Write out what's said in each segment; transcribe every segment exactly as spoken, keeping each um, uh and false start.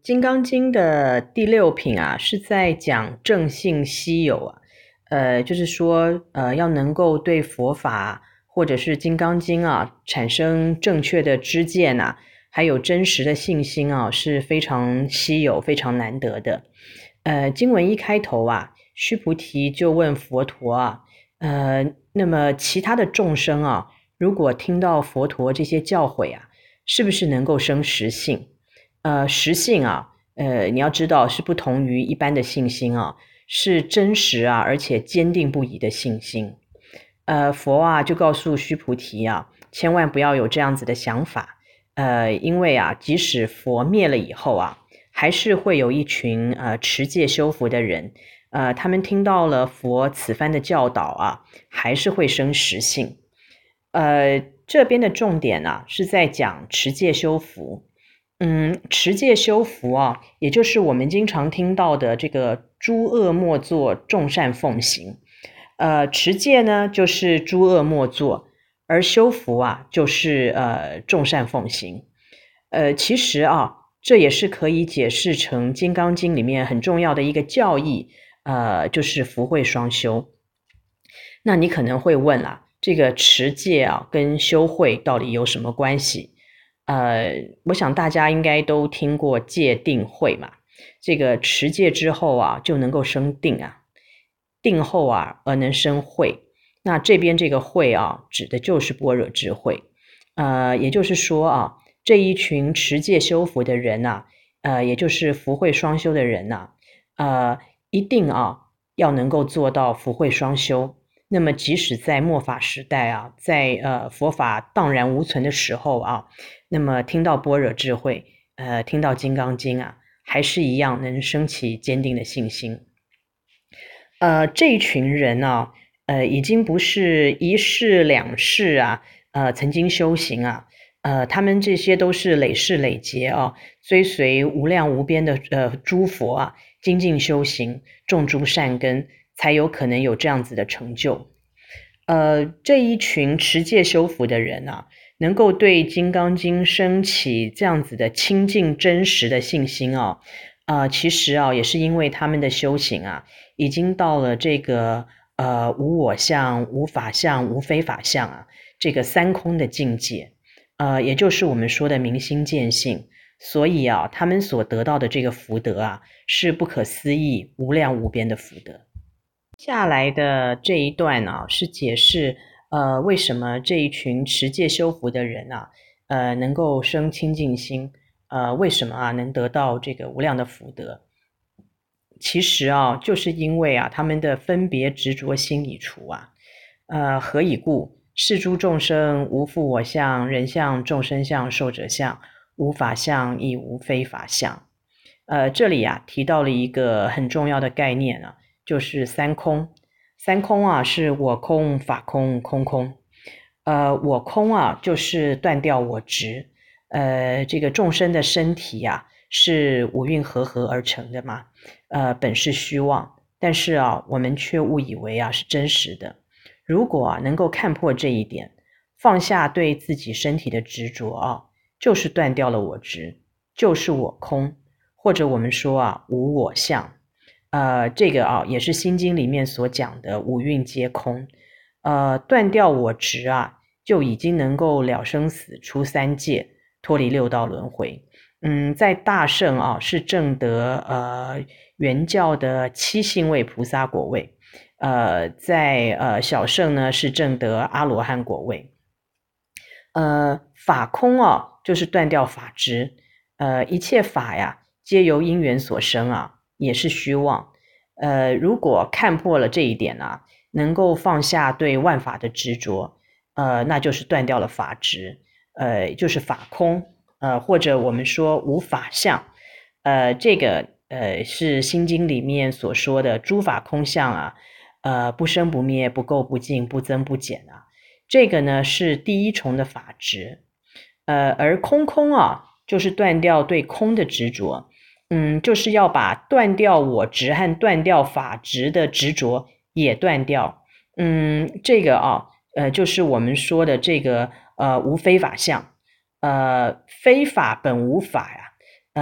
《金刚经》的第六品啊，是在讲正信稀有啊，呃，就是说，呃，要能够对佛法或者是《金刚经》啊产生正确的知见啊，还有真实的信心啊，是非常稀有、非常难得的。呃，经文一开头啊，须菩提就问佛陀啊，呃，那么其他的众生啊，如果听到佛陀这些教诲啊，是不是能够生实性？呃，实性啊，呃，你要知道是不同于一般的信心啊，是真实啊，而且坚定不移的信心。呃，佛啊就告诉须菩提啊，千万不要有这样子的想法。呃，因为啊，即使佛灭了以后啊，还是会有一群呃持戒修福的人，呃，他们听到了佛此番的教导啊，还是会生实性。呃，这边的重点啊，是在讲持戒修福。嗯，持戒修福啊，也就是我们经常听到的这个诸恶莫作，众善奉行。呃，持戒呢，就是诸恶莫作，而修福啊，就是呃众善奉行。呃，其实啊，这也是可以解释成《金刚经》里面很重要的一个教义，呃，就是福慧双修。那你可能会问啦，这个持戒啊，跟修慧到底有什么关系？呃，我想大家应该都听过戒定慧嘛。这个持戒之后啊，就能够生定啊，定后啊，而能生慧。那这边这个慧啊，指的就是般若智慧。呃，也就是说啊，这一群持戒修福的人呐、呃，也就是福慧双修的人呐、呃，一定啊，要能够做到福慧双修。那么，即使在末法时代啊，在呃佛法荡然无存的时候啊，那么听到般若智慧，呃，听到金刚经啊，还是一样能升起坚定的信心。呃，这一群人呢、呃，已经不是一世两世啊，呃，曾经修行啊，呃，他们这些都是累世累劫啊，追随无量无边的呃诸佛啊，精进修行，种诸善根，才有可能有这样子的成就。呃，这一群持戒修福的人啊，能够对《金刚经》升起这样子的清净真实的信心啊，啊、呃，其实啊，也是因为他们的修行啊，已经到了这个呃无我相、无法相、无非法相啊，这个三空的境界，呃，也就是我们说的明心见性。所以啊，他们所得到的这个福德啊，是不可思议、无量无边的福德。下来的这一段啊，是解释呃为什么这一群持戒修福的人啊，呃能够生清净心，呃为什么啊能得到这个无量的福德？其实啊，就是因为啊他们的分别执着心已除啊，呃何以故？是诸众生无复我相、人相、众生相、寿者相，无法相亦无非法相。呃，这里啊提到了一个很重要的概念啊，就是三空。三空啊是我空、法空、空空。呃，我空啊就是断掉我执。呃，这个众生的身体呀、是五蕴合合而成的嘛，呃，本是虚妄，但是啊，我们却误以为啊是真实的。如果啊能够看破这一点，放下对自己身体的执着啊，就是断掉了我执，就是我空。或者我们说啊，无我相，呃，这个啊也是《心经》里面所讲的五蕴皆空，呃，断掉我执啊，就已经能够了生死、出三界、脱离六道轮回。嗯，在大圣啊是证得呃原教的七性位菩萨果位，呃，在呃小圣呢是证得阿罗汉果位。呃，法空啊，就是断掉法执，呃，一切法呀。皆由因缘所生啊，也是虚妄。呃，如果看破了这一点啊，能够放下对万法的执着，呃，那就是断掉了法执，呃，就是法空，呃，或者我们说无法相，呃，这个呃是《心经》里面所说的诸法空相啊，呃，不生不灭，不垢不净，不增不减啊，这个呢是第一重的法执，呃，而空空啊，就是断掉对空的执着。嗯，就是要把断掉我执和断掉法执的执着也断掉。嗯，这个啊，呃，就是我们说的这个呃无非法相，呃，非法本无法呀，呃，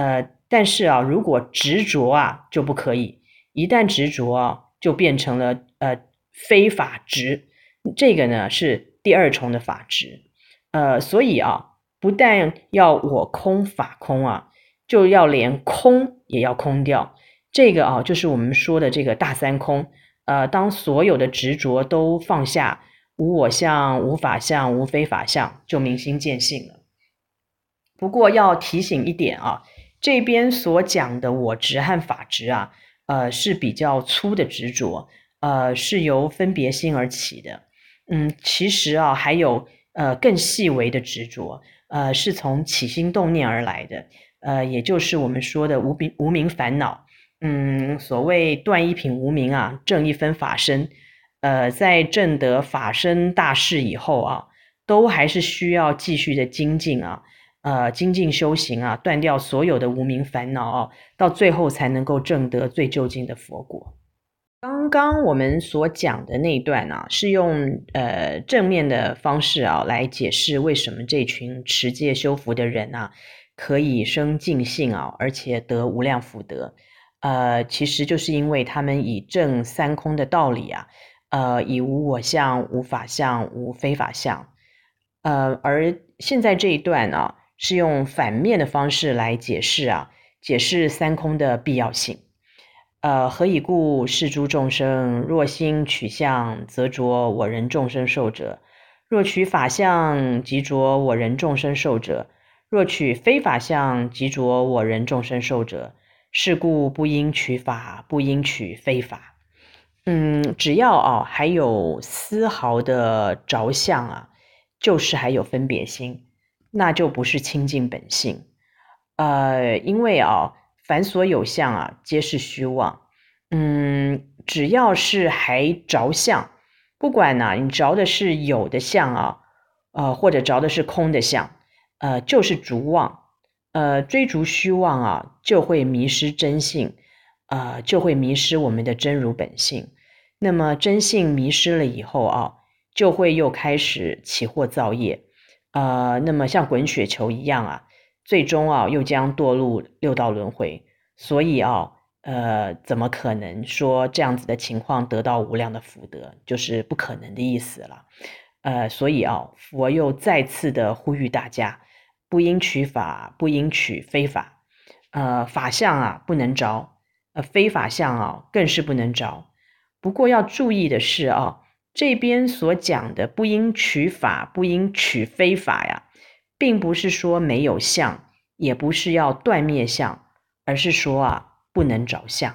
但是啊，如果执着啊就不可以，一旦执着啊，就变成了呃非法执，这个呢是第二重的法执。呃，所以啊，不但要我空法空啊，就要连空也要空掉。这个啊，就是我们说的这个大三空。呃，当所有的执着都放下，无我相、无法相、无非法相，就明心见性了。不过要提醒一点啊，这边所讲的我执和法执啊，呃是比较粗的执着，呃是由分别心而起的。嗯，其实啊还有呃更细微的执着，呃是从起心动念而来的，呃也就是我们说的无明无明烦恼。嗯，所谓断一品无明啊，证一分法身。呃，在证得法身大事以后啊，都还是需要继续的精进啊。呃，精进修行啊，断掉所有的无明烦恼啊，到最后才能够证得最究竟的佛果。刚刚我们所讲的那一段啊，是用呃正面的方式啊来解释为什么这群持戒修福的人啊，可以生净性啊，而且得无量福德。呃，其实就是因为他们以证三空的道理啊，呃，以无我相、无法相、无非法相。呃，而现在这一段啊，是用反面的方式来解释啊，解释三空的必要性。呃，何以故？是诸众生若心取相，则着我人众生受者；若取法相，即着我人众生受者；若取非法相，即着我人众生受者。是故不应取法，不应取非法。嗯，只要啊还有丝毫的着相啊，就是还有分别心，那就不是清净本性。呃，因为啊，凡所有相啊，皆是虚妄。嗯，只要是还着相，不管呢、啊，你着的是有的相啊，呃，或者着的是空的相，呃，就是逐妄。呃，追逐虚妄啊，就会迷失真性，呃，就会迷失我们的真如本性。那么真性迷失了以后啊，就会又开始起惑造业，呃，那么像滚雪球一样啊，最终啊又将堕入六道轮回。所以啊，呃，怎么可能说这样子的情况得到无量的福德，就是不可能的意思了。呃，所以啊，佛又再次的呼吁大家，不应取法，不应取非法。呃，法相啊不能着，呃，非法相啊更是不能着。不过要注意的是啊，这边所讲的不应取法，不应取非法呀，并不是说没有相，也不是要断灭相，而是说啊不能着相。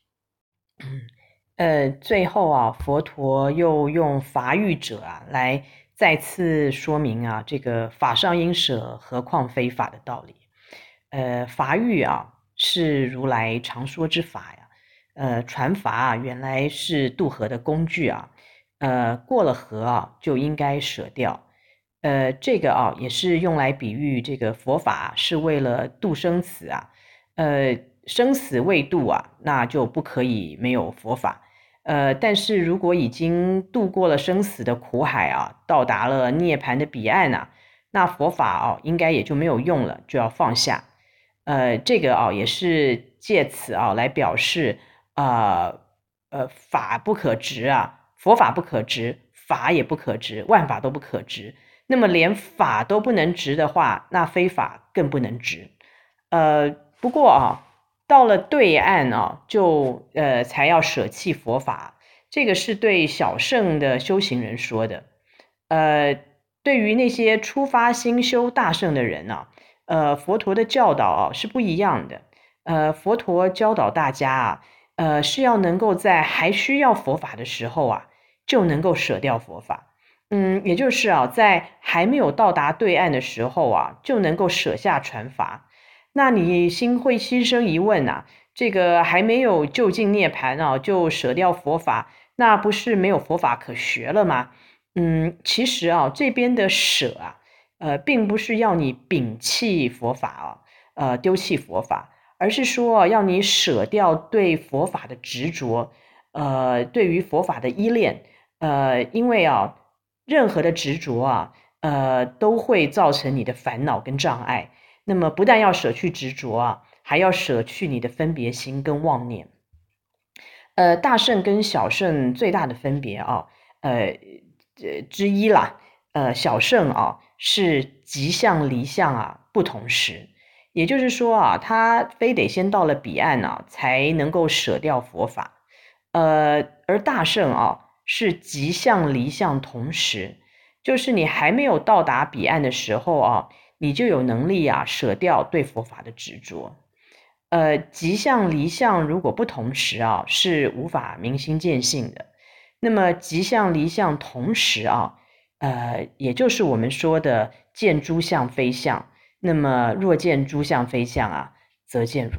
呃，最后啊，佛陀又用法语者啊来再次说明啊这个法上应舍，何况非法的道理。呃，法语啊是如来常说之法呀，呃，传法啊原来是渡河的工具啊，呃，过了河啊就应该舍掉。呃，这个啊也是用来比喻这个佛法是为了度生死啊，呃，生死未度啊，那就不可以没有佛法。呃，但是如果已经度过了生死的苦海啊，到达了涅槃的彼岸啊，那佛法哦应该也就没有用了，就要放下。呃，这个啊也是借此啊来表示啊呃法不可执啊，佛法不可执，法也不可执，万法都不可执。那么连法都不能执的话，那非法更不能执。呃，不过啊，到了对岸啊，就呃才要舍弃佛法，这个是对小乘的修行人说的。呃，对于那些初发心修大乘的人啊，呃，佛陀的教导啊是不一样的。呃，佛陀教导大家啊，呃，是要能够在还需要佛法的时候啊，就能够舍掉佛法。嗯，也就是啊，在还没有到达对岸的时候啊，就能够舍下传法。那你心会心生疑问啊，这个还没有就近涅槃啊，就舍掉佛法，那不是没有佛法可学了吗？嗯，其实啊，这边的舍啊，呃，并不是要你摒弃佛法啊，呃，丢弃佛法，而是说啊要你舍掉对佛法的执着，呃，对于佛法的依恋，呃，因为啊，任何的执着啊，呃，都会造成你的烦恼跟障碍。那么不但要舍去执着啊， 还要舍去你的分别心跟妄念。呃，大圣跟小圣最大的分别啊，呃，之一啦，呃，小圣啊是即相离相啊不同时，也就是说啊，他非得先到了彼岸啊，才能够舍掉佛法。呃，而大圣啊是即相离相同时，就是你还没有到达彼岸的时候啊，你就有能力啊舍掉对佛法的执着。呃，即相离相如果不同时啊，是无法明心见性的。那么即相离相同时啊，呃，也就是我们说的见诸相非相。那么若见诸相非相啊，则见如